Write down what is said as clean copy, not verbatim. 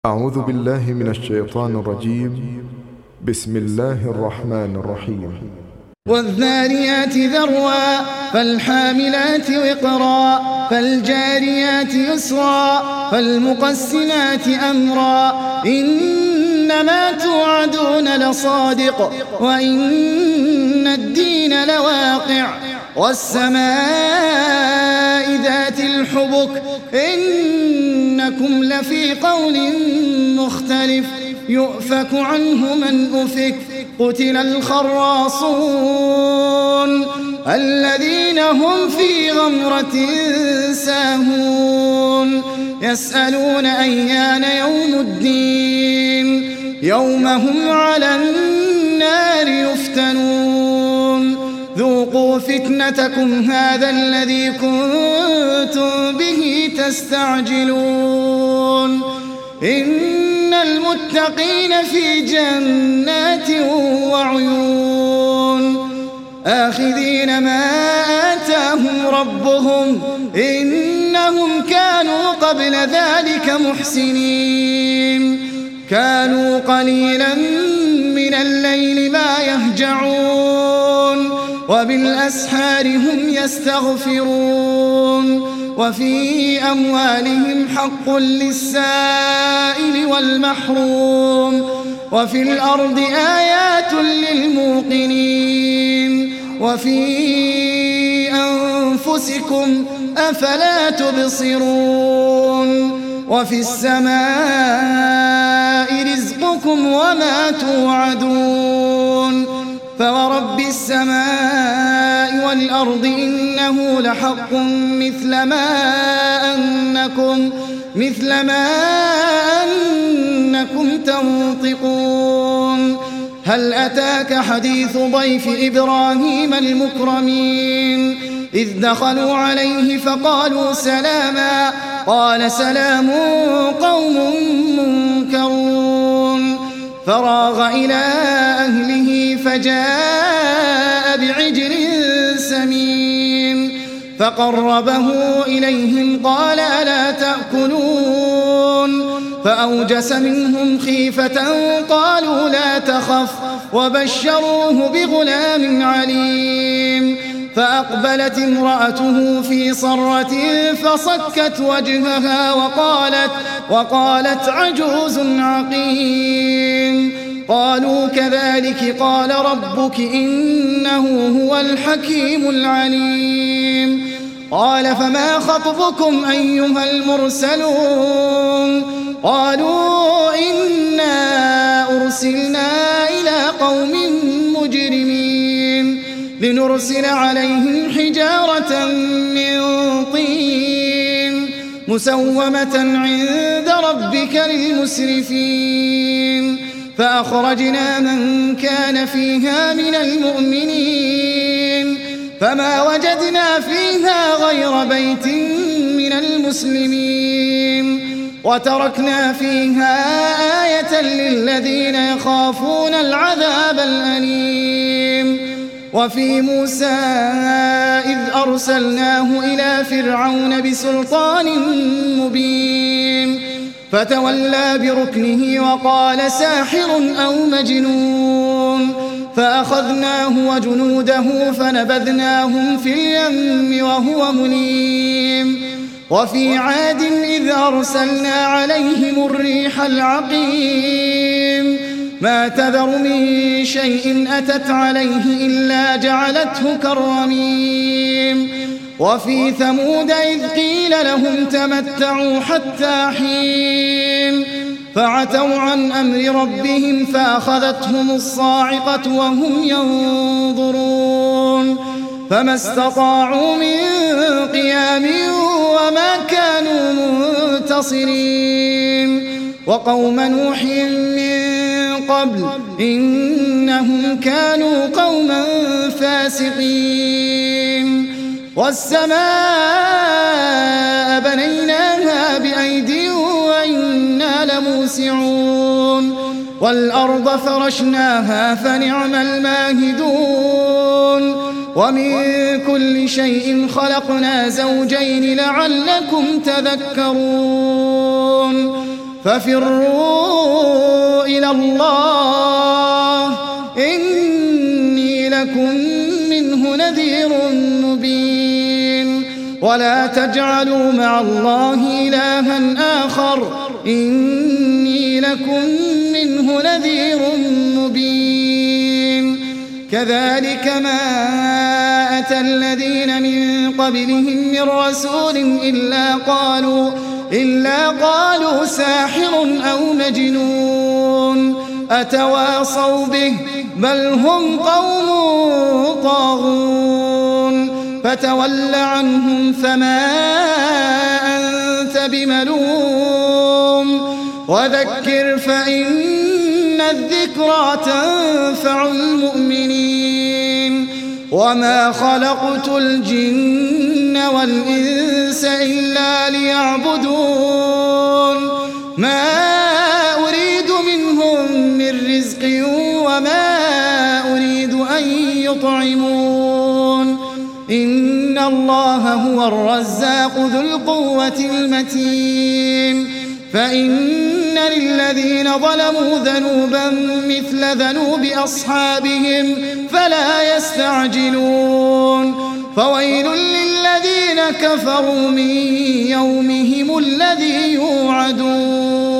أعوذ بالله من الشيطان الرجيم. بسم الله الرحمن الرحيم. والذاريات ذروا فالحاملات وقرا فالجاريات يسرا فالمقسمات أمرا إنما توعدون لصادق وإن الدين لواقع والسماء ذات الحبك إنكم لفي قول مختلف يؤفك عنه من أفك قتل الخراصون الذين هم في غمرة ساهون يسألون أيان يوم الدين يوم هم على النار يفتنون ذوقوا فتنتكم هذا الذي كنتم به تستعجلون إن المتقين في جنات وعيون آخذين ما آتاهم ربهم إنهم كانوا قبل ذلك محسنين كانوا قليلا من الليل ما يهجعون وبالأسحار هم يستغفرون وفي أموالهم حق للسائل والمحروم وفي الأرض آيات للموقنين وفي أنفسكم أفلا تبصرون وفي السماء رزقكم وما توعدون فورب السماء والأرض إنه لحق مثل ما أنكم تنطقون هل أتاك حديث ضيف إبراهيم المكرمين إذ دخلوا عليه فقالوا سلاما قال سلام قوم منكرون فراغ إلى أهله فجاء بعجل سمين فقربه إليهم قال ألا تأكلون فأوجس منهم خيفة قالوا لا تخف وبشروه بغلام عليم فأقبلت امرأته في صرة فصكت وجهها وقالت عجوز عقيم قالوا كذلك قال ربك إنه هو الحكيم العليم قال فما خطبكم أيها المرسلون قالوا إنا أرسلنا إلى قوم مجرمين لنرسل عليهم حجارة من طين مسومة عند ربك للمسرفين فأخرجنا من كان فيها من المؤمنين فما وجدنا فيها غير بيت من المسلمين وتركنا فيها آية للذين يخافون العذاب الأليم وفي موسى إذ أرسلناه إلى فرعون بسلطان مبين فتولى بركنه وقال ساحر أو مجنون فأخذناه وجنوده فنبذناهم في اليم وهو مليم وفي عاد إذ أرسلنا عليهم الريح العقيم ما تذر من شيء أتت عليه إلا جعلته كالرميم وفي ثمود إذ قيل لهم تمتعوا حتى حين فعتوا عن أمر ربهم فأخذتهم الصاعقة وهم ينظرون فما استطاعوا من قيام وما كانوا منتصرين وقوم نوح من قبل إنهم كانوا قوما فاسقين والسماء بنيناها بأيد وإنا لموسعون والأرض فرشناها فنعم الماهدون ومن كل شيء خلقنا زوجين لعلكم تذكرون ففروا إلى الله إني لكم منه نذير مبين ولا تجعلوا مع الله إلها آخر إني لكم منه نذير مبين كذلك ما أتى الذين من قبلهم من رسول إلا قالوا ساحر أو مجنون أتواصوا به بل هم قوم طاغون فتول عنهم فما أنت بملوم وذكر فإن الذكرى تنفع المؤمنين وما خلقت الجن والإنس إلا ليعبدون ما أريد منهم من رزق وما أريد أن يطعمون إن الله هو الرزاق ذو القوة المتين فإن للذين ظلموا ذنوبا مثل ذنوب أصحابهم فلا يستعجلون فويل للذين كفروا من يومهم الذي يوعدون